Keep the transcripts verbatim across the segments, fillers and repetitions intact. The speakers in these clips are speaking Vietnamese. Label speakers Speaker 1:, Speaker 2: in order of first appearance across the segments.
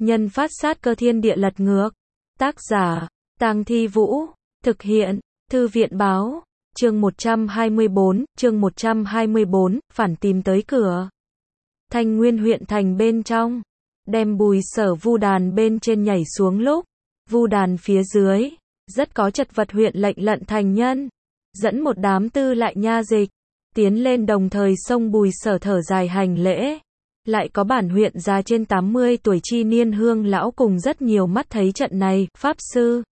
Speaker 1: nhân phát sát cơ thiên địa lật ngược. Tác giả, Tang Thi Vũ. Thực hiện, Thư viện Báo. Chương một trăm hai mươi bốn, chương một trăm hai mươi bốn, phản tìm tới cửa. Thanh Nguyên huyện thành bên trong, đem Bùi Sở vu đàn bên trên nhảy xuống lúc, vu đàn phía dưới, rất có chật vật huyện lệnh Lận Thành Nhân, dẫn một đám tư lại nha dịch, tiến lên đồng thời xông Bùi Sở thở dài hành lễ. Lại có bản huyện già trên tám mươi tuổi chi niên hương lão cùng rất nhiều mắt thấy trận này, pháp sư,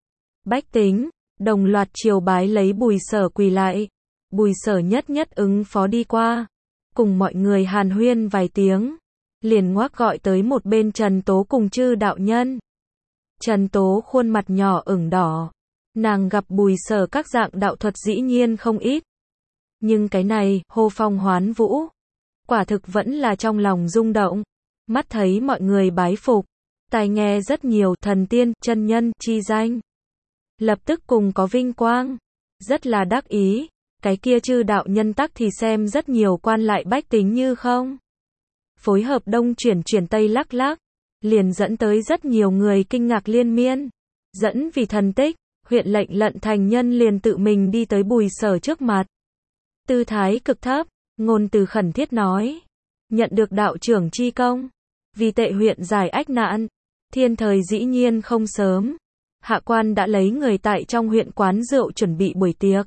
Speaker 1: bách tính, đồng loạt triều bái lấy Bùi Sở quỳ lại. Bùi Sở nhất nhất ứng phó đi qua, cùng mọi người hàn huyên vài tiếng, liền ngoác gọi tới một bên Trần Tố cùng Chư đạo nhân. Trần Tố khuôn mặt nhỏ ửng đỏ, nàng gặp Bùi Sở các dạng đạo thuật dĩ nhiên không ít, nhưng cái này, hô phong hoán vũ, quả thực vẫn là trong lòng rung động, mắt thấy mọi người bái phục, tai nghe rất nhiều thần tiên, chân nhân, chi danh. Lập tức cùng có vinh quang, rất là đắc ý, cái kia Chư đạo nhân tắc thì xem rất nhiều quan lại bách tính như không. Phối hợp đông chuyển chuyển tây lắc lắc, liền dẫn tới rất nhiều người kinh ngạc liên miên. Dẫn vì thần tích, huyện lệnh Lận Thành Nhân liền tự mình đi tới Bùi Sở trước mặt. Tư thái cực thấp, ngôn từ khẩn thiết nói, nhận được đạo trưởng chi công, vì tệ huyện giải ách nạn, thiên thời dĩ nhiên không sớm. Hạ quan đã lấy người tại trong huyện quán rượu chuẩn bị buổi tiệc.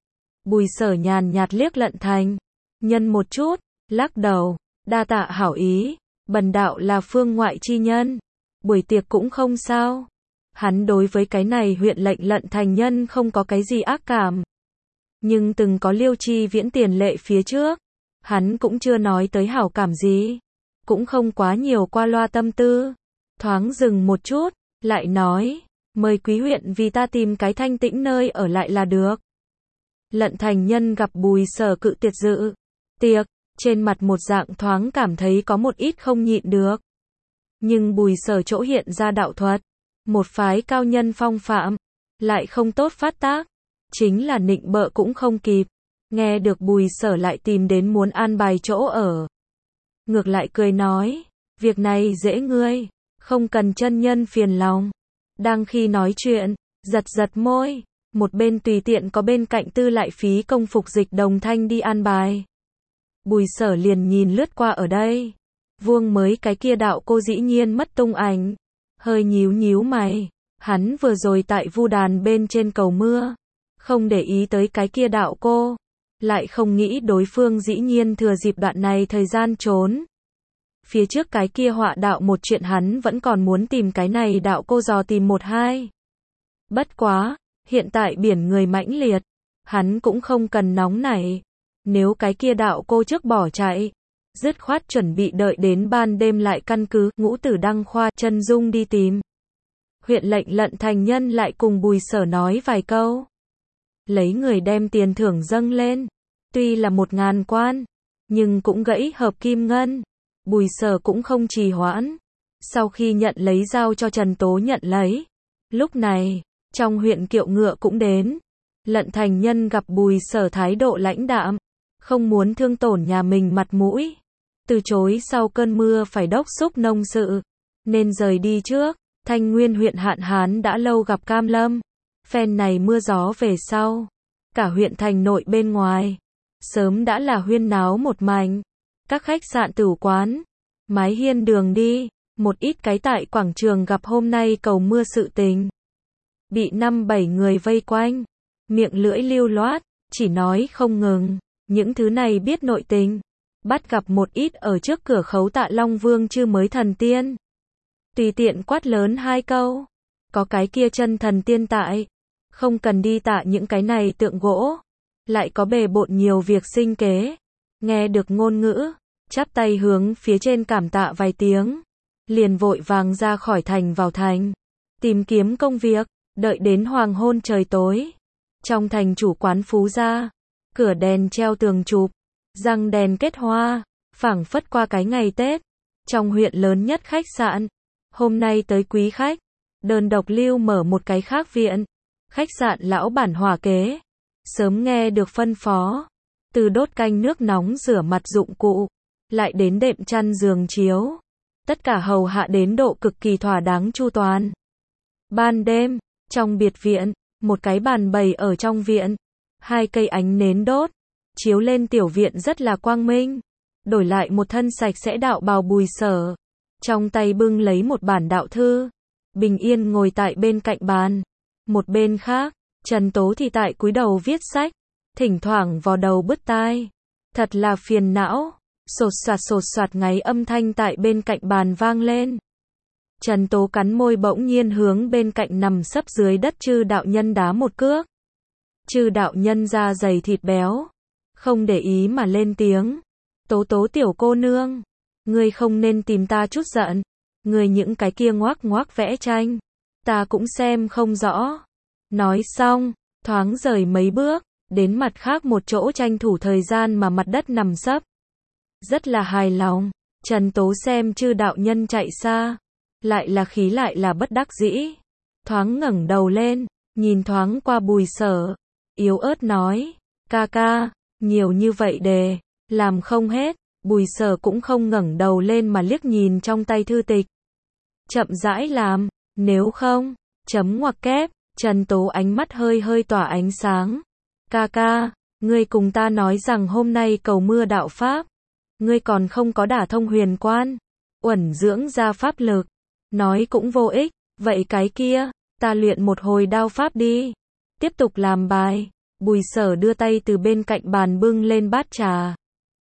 Speaker 1: Bùi Sở nhàn nhạt liếc Lận Thành Nhân một chút, lắc đầu, đa tạ hảo ý, bần đạo là phương ngoại chi nhân, buổi tiệc cũng không sao. Hắn đối với cái này huyện lệnh Lận Thành Nhân không có cái gì ác cảm, nhưng từng có Liêu Chi Viễn tiền lệ phía trước, hắn cũng chưa nói tới hảo cảm gì, cũng không quá nhiều qua loa tâm tư. Thoáng dừng một chút, lại nói, mời quý huyện vì ta tìm cái thanh tĩnh nơi ở lại là được. Lận Thành Nhân gặp Bùi Sở cự tuyệt dự tiệc, trên mặt một dạng thoáng cảm thấy có một ít không nhịn được. Nhưng Bùi Sở chỗ hiện ra đạo thuật, một phái cao nhân phong phạm, lại không tốt phát tác, chính là nịnh bợ cũng không kịp. Nghe được Bùi Sở lại tìm đến muốn an bài chỗ ở, ngược lại cười nói, việc này dễ ngươi, không cần chân nhân phiền lòng. Đang khi nói chuyện, giật giật môi, một bên tùy tiện có bên cạnh tư lại phí công phục dịch đồng thanh đi an bài. Bùi Sở liền nhìn lướt qua ở đây, vuông mới cái kia đạo cô dĩ nhiên mất tung ảnh, hơi nhíu nhíu mày, hắn vừa rồi tại vu đàn bên trên cầu mưa, không để ý tới cái kia đạo cô, lại không nghĩ đối phương dĩ nhiên thừa dịp đoạn này thời gian trốn. Phía trước cái kia họa đạo một chuyện hắn vẫn còn muốn tìm cái này đạo cô dò tìm một hai. Bất quá, hiện tại biển người mãnh liệt, hắn cũng không cần nóng nảy. Nếu cái kia đạo cô trước bỏ chạy, dứt khoát chuẩn bị đợi đến ban đêm lại căn cứ Ngũ Tử Đăng Khoa chân dung đi tìm. Huyện lệnh Lận Thành Nhân lại cùng Bùi Sở nói vài câu, lấy người đem tiền thưởng dâng lên, tuy là một ngàn quan, nhưng cũng gãy hợp kim ngân. Bùi Sở cũng không trì hoãn, sau khi nhận lấy giao cho Trần Tố nhận lấy. Lúc này, trong huyện kiệu ngựa cũng đến. Lận Thành Nhân gặp Bùi Sở thái độ lãnh đạm, không muốn thương tổn nhà mình mặt mũi, từ chối sau cơn mưa phải đốc xúc nông sự, nên rời đi trước. Thanh Nguyên huyện hạn hán đã lâu gặp cam lâm, phen này mưa gió về sau, cả huyện thành nội bên ngoài, sớm đã là huyên náo một mảnh. Các khách sạn tửu quán, mái hiên đường đi, một ít cái tại quảng trường gặp hôm nay cầu mưa sự tình, bị năm bảy người vây quanh, miệng lưỡi lưu loát, chỉ nói không ngừng. Những thứ này biết nội tình, bắt gặp một ít ở trước cửa khấu Tạ Long Vương chư mới thần tiên, tùy tiện quát lớn hai câu, có cái kia chân thần tiên tại, không cần đi tạ những cái này tượng gỗ, lại có bề bộn nhiều việc sinh kế. Nghe được ngôn ngữ, chắp tay hướng phía trên cảm tạ vài tiếng, liền vội vàng ra khỏi thành vào thành, tìm kiếm công việc. Đợi đến hoàng hôn trời tối, trong thành chủ quán Phú Gia, cửa đèn treo tường chụp, răng đèn kết hoa, phảng phất qua cái ngày Tết. Trong huyện lớn nhất khách sạn, hôm nay tới quý khách, đơn độc lưu mở một cái khác viện. Khách sạn lão bản hòa kế, sớm nghe được phân phó, từ đốt canh nước nóng rửa mặt dụng cụ, lại đến đệm chăn giường chiếu, tất cả hầu hạ đến độ cực kỳ thỏa đáng chu toàn. Ban đêm, trong biệt viện, một cái bàn bày ở trong viện, hai cây ánh nến đốt, chiếu lên tiểu viện rất là quang minh. Đổi lại một thân sạch sẽ đạo bào Bùi Sở, trong tay bưng lấy một bản đạo thư, bình yên ngồi tại bên cạnh bàn. Một bên khác, Trần Tố thì tại cúi đầu viết sách, thỉnh thoảng vò đầu bứt tai, thật là phiền não. Sột soạt sột soạt ngáy âm thanh tại bên cạnh bàn vang lên. Trần Tố cắn môi bỗng nhiên hướng bên cạnh nằm sấp dưới đất Chư đạo nhân đá một cước. Chư đạo nhân da dày thịt béo, không để ý mà lên tiếng. Tố Tố tiểu cô nương, ngươi không nên tìm ta chút giận. Ngươi những cái kia ngoác ngoác vẽ tranh, ta cũng xem không rõ. Nói xong, thoáng rời mấy bước, đến mặt khác một chỗ tranh thủ thời gian mà mặt đất nằm sấp. Rất là hài lòng, Trần Tố xem Chư đạo nhân chạy xa, lại là khí lại là bất đắc dĩ. Thoáng ngẩng đầu lên, nhìn thoáng qua Bùi Sở, yếu ớt nói, ca ca, nhiều như vậy đề, làm không hết. Bùi Sở cũng không ngẩng đầu lên mà liếc nhìn trong tay thư tịch. Chậm rãi làm, nếu không, chấm ngoặc kép. Trần Tố ánh mắt hơi hơi tỏa ánh sáng. Ca ca, ngươi cùng ta nói rằng hôm nay cầu mưa đạo pháp, ngươi còn không có đả thông huyền quan, uẩn dưỡng ra pháp lực, nói cũng vô ích, vậy cái kia, ta luyện một hồi đao pháp đi. Tiếp tục làm bài. Bùi Sở đưa tay từ bên cạnh bàn bưng lên bát trà,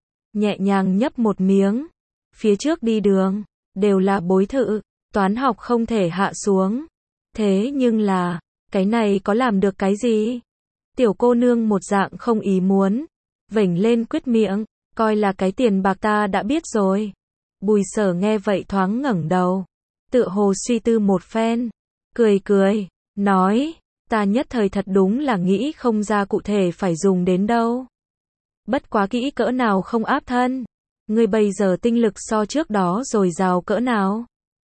Speaker 1: nhẹ nhàng nhấp một miếng. Phía trước đi đường, đều là bối thự, toán học không thể hạ xuống. Thế nhưng là, cái này có làm được cái gì? Tiểu cô nương một dạng không ý muốn, vểnh lên quyết miệng, coi là cái tiền bạc ta đã biết rồi. Bùi Sở nghe vậy thoáng ngẩng đầu, tựa hồ suy tư một phen, cười cười, nói, ta nhất thời thật đúng là nghĩ không ra cụ thể phải dùng đến đâu. Bất quá kỹ cỡ nào không áp thân, ngươi bây giờ tinh lực so trước đó dồi dào cỡ nào.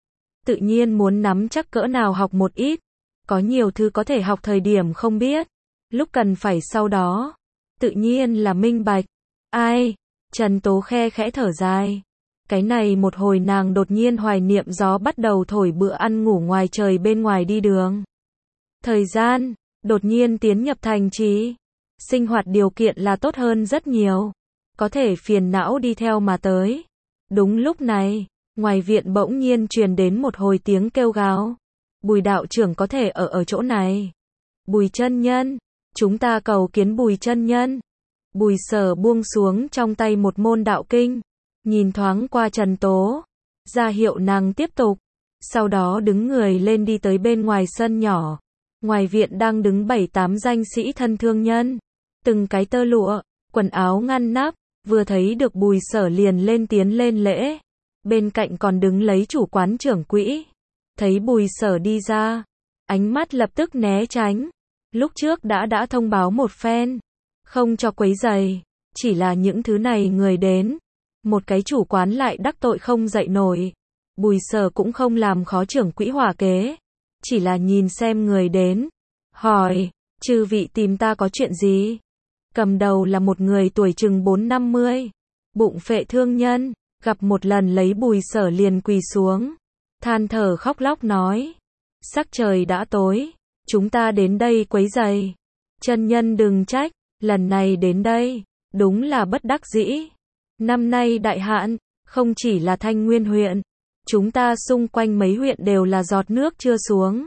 Speaker 1: Tự nhiên muốn nắm chắc cỡ nào học một ít, có nhiều thứ có thể học thời điểm không biết, lúc cần phải sau đó, tự nhiên là minh bạch. Ai? Trần Tố khe khẽ thở dài. Cái này một hồi nàng đột nhiên hoài niệm gió bắt đầu thổi bữa ăn ngủ ngoài trời bên ngoài đi đường. Thời gian, đột nhiên tiến nhập thành trì. Sinh hoạt điều kiện là tốt hơn rất nhiều. Có thể phiền não đi theo mà tới. Đúng lúc này, ngoài viện bỗng nhiên truyền đến một hồi tiếng kêu gào. Bùi đạo trưởng có thể ở ở chỗ này. Bùi chân nhân, chúng ta cầu kiến Bùi chân nhân. Bùi Sở buông xuống trong tay một môn đạo kinh, nhìn thoáng qua Trần Tố, ra hiệu nàng tiếp tục. Sau đó đứng người lên đi tới bên ngoài sân nhỏ. Ngoài viện đang đứng bảy tám danh sĩ thân thương nhân, từng cái tơ lụa, quần áo ngăn nắp, vừa thấy được Bùi Sở liền lên tiến lên lễ. Bên cạnh còn đứng lấy chủ quán trưởng quỹ. Thấy Bùi Sở đi ra, ánh mắt lập tức né tránh. Lúc trước đã đã thông báo một phen, không cho quấy rầy, chỉ là những thứ này người đến, một cái chủ quán lại đắc tội không dậy nổi. Bùi Sở cũng không làm khó trưởng quỹ hỏa kế, chỉ là nhìn xem người đến, hỏi, chư vị tìm ta có chuyện gì? Cầm đầu là một người tuổi chừng bốn năm mươi, bụng phệ thương nhân, gặp một lần lấy Bùi Sở liền quỳ xuống, than thở khóc lóc nói, sắc trời đã tối, chúng ta đến đây quấy rầy, chân nhân đừng trách, lần này đến đây, đúng là bất đắc dĩ. Năm nay đại hạn, không chỉ là Thanh Nguyên huyện, chúng ta xung quanh mấy huyện đều là giọt nước chưa xuống.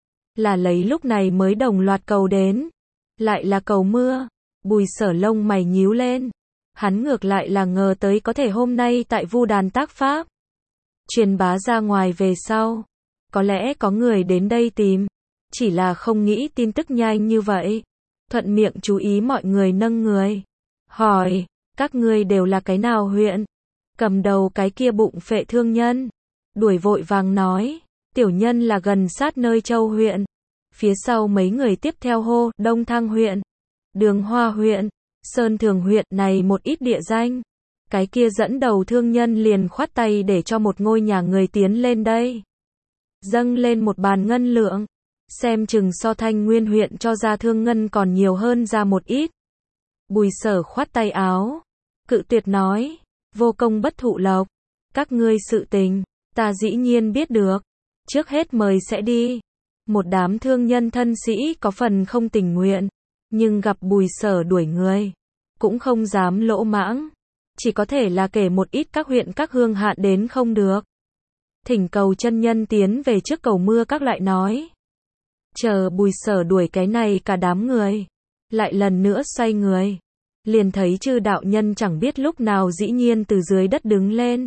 Speaker 1: Là lấy lúc này mới đồng loạt cầu đến, lại là cầu mưa. Bùi Sở lông mày nhíu lên, hắn ngược lại là ngờ tới có thể hôm nay tại Vu Đàn tác pháp truyền bá ra ngoài về sau, có lẽ có người đến đây tìm, chỉ là không nghĩ tin tức nhanh như vậy. Thuận miệng chú ý mọi người nâng người, hỏi, các ngươi đều là cái nào huyện? Cầm đầu cái kia bụng phệ thương nhân, đuổi vội vàng nói, tiểu nhân là gần sát nơi Châu huyện. Phía sau mấy người tiếp theo hô, Đông Thăng huyện, Đường Hoa huyện, Sơn Thường huyện, này một ít địa danh. Cái kia dẫn đầu thương nhân liền khoát tay để cho một ngôi nhà người tiến lên đây, dâng lên một bàn ngân lượng, xem chừng so Thanh Nguyên huyện cho ra thương ngân còn nhiều hơn ra một ít. Bùi Sở khoát tay áo, cự tuyệt nói, vô công bất thụ lộc, các ngươi sự tình, Ta dĩ nhiên biết được. Trước hết mời sẽ đi. Một đám thương nhân thân sĩ có phần không tình nguyện, nhưng gặp Bùi Sở đuổi người, cũng không dám lỗ mãng. Chỉ có thể là kể một ít các huyện các hương hạn đến không được. Thỉnh cầu chân nhân tiến về trước cầu mưa các lại nói. Chờ Bùi Sở đuổi cái này cả đám người. Lại lần nữa xoay người. Liền thấy chư đạo nhân chẳng biết lúc nào dĩ nhiên từ dưới đất đứng lên.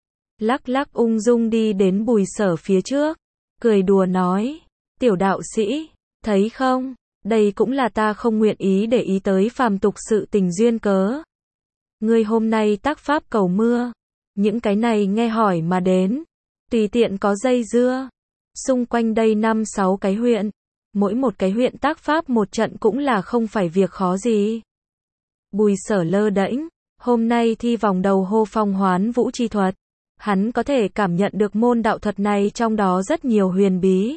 Speaker 1: Lắc lắc ung dung đi đến Bùi Sở phía trước. Cười đùa nói. Tiểu đạo sĩ, thấy không? Đây cũng là ta không nguyện ý để ý tới phàm tục sự tình duyên cớ. Ngươi hôm nay tác pháp cầu mưa. Những cái này nghe hỏi mà đến. Tùy tiện có dây dưa. Xung quanh đây năm sáu cái huyện. Mỗi một cái huyện tác pháp một trận cũng là không phải việc khó gì. Bùi Sở lơ đễnh. Hôm nay thi vòng đầu hô phong hoán vũ chi thuật. Hắn có thể cảm nhận được môn đạo thuật này trong đó rất nhiều huyền bí.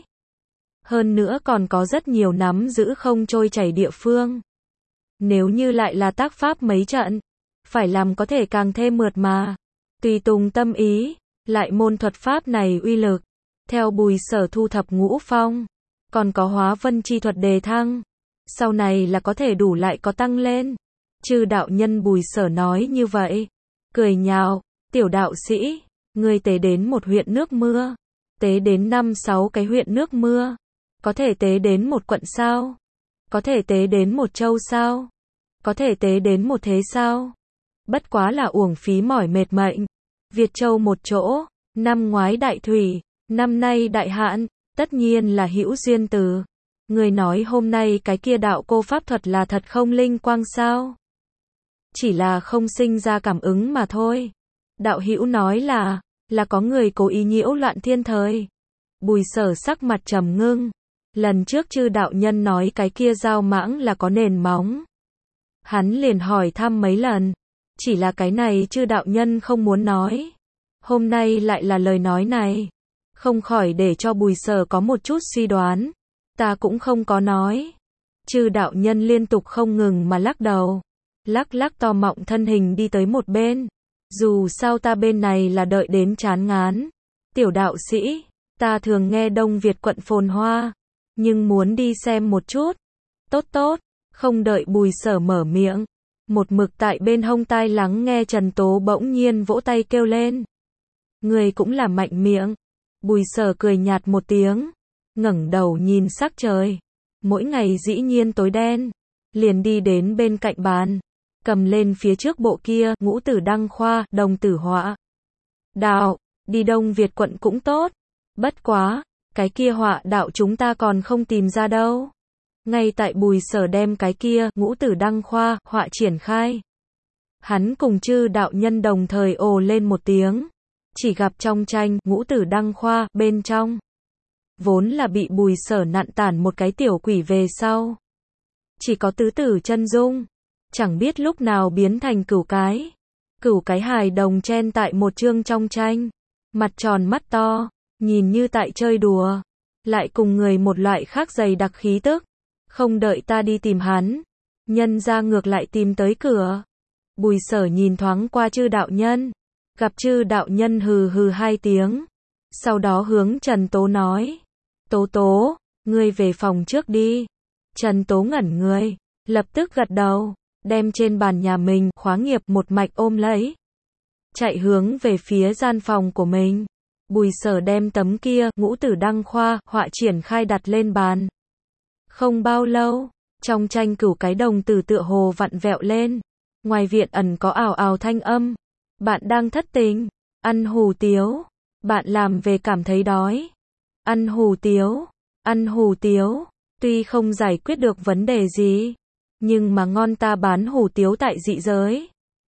Speaker 1: Hơn nữa còn có rất nhiều nắm giữ không trôi chảy địa phương. Nếu như lại là tác pháp mấy trận, phải làm có thể càng thêm mượt mà. Tùy tùng tâm ý, lại môn thuật pháp này uy lực. Theo Bùi Sở thu thập ngũ phong, còn có hóa vân chi thuật đề thăng. Sau này là có thể đủ lại có tăng lên. Chư đạo nhân Bùi Sở nói như vậy. Cười nhạo, tiểu đạo sĩ, ngươi tế đến một huyện nước mưa. Tế đến năm sáu cái huyện nước mưa. Có thể tế đến một quận sao? Có thể tế đến một châu sao? Có thể tế đến một thế sao? Bất quá là uổng phí mỏi mệt mệnh. Việt Châu một chỗ, năm ngoái đại thủy, năm nay đại hạn, tất nhiên là hữu duyên từ. Người nói hôm nay cái kia đạo cô pháp thuật là thật không linh quang sao? Chỉ là không sinh ra cảm ứng mà thôi. Đạo hữu nói là, là có người cố ý nhiễu loạn thiên thời. Bùi Sở sắc mặt trầm ngưng. Lần trước chư đạo nhân nói cái kia giao mãng là có nền móng. Hắn liền hỏi thăm mấy lần. Chỉ là cái này chư đạo nhân không muốn nói. Hôm nay lại là lời nói này. Không khỏi để cho Bùi Sở có một chút suy đoán. Ta cũng không có nói. Chư đạo nhân liên tục không ngừng mà lắc đầu. Lắc lắc to mọng thân hình đi tới một bên. Dù sao ta bên này là đợi đến chán ngán. Tiểu đạo sĩ, ta thường nghe Đông Việt quận phồn hoa. Nhưng muốn đi xem một chút. Tốt tốt, không đợi Bùi Sở mở miệng. Một mực tại bên hông tai lắng nghe Trần Tố bỗng nhiên vỗ tay kêu lên. Người cũng là mạnh miệng. Bùi Sở cười nhạt một tiếng. Ngẩng đầu nhìn sắc trời. Mỗi ngày dĩ nhiên tối đen. Liền đi đến bên cạnh bàn. Cầm lên phía trước bộ kia, ngũ tử đăng khoa, đồng tử họa. Đạo, đi Đông Việt quận cũng tốt. Bất quá, cái kia họa đạo chúng ta còn không tìm ra đâu. Ngay tại Bùi Sở đem cái kia, ngũ tử đăng khoa, họa triển khai. Hắn cùng chư đạo nhân đồng thời ồ lên một tiếng. Chỉ gặp trong tranh, ngũ tử đăng khoa, bên trong. Vốn là bị Bùi Sở nặn tản một cái tiểu quỷ về sau. Chỉ có tứ tử chân dung. Chẳng biết lúc nào biến thành cửu cái. Cửu cái hài đồng chen tại một chương trong tranh. Mặt tròn mắt to, nhìn như tại chơi đùa. Lại cùng người một loại khác dày đặc khí tức. Không đợi ta đi tìm hắn. Nhân ra ngược lại tìm tới cửa. Bùi Sở nhìn thoáng qua chư đạo nhân. Gặp chư đạo nhân hừ hừ hai tiếng. Sau đó hướng Trần Tố nói. Tố Tố, ngươi về phòng trước đi. Trần Tố ngẩn người. Lập tức gật đầu. Đem trên bàn nhà mình, khóa nghiệp một mạch ôm lấy. Chạy hướng về phía gian phòng của mình. Bùi Sở đem tấm kia, ngũ tử đăng khoa, họa triển khai đặt lên bàn. Không bao lâu, trong tranh cửu cái đồng tử tựa hồ vặn vẹo lên. Ngoài viện ẩn có ào ào thanh âm. Bạn đang thất tình. Ăn hủ tiếu. Bạn làm về cảm thấy đói. Ăn hủ tiếu. Ăn hủ tiếu. Tuy không giải quyết được vấn đề gì. Nhưng mà ngon ta bán hủ tiếu tại dị giới.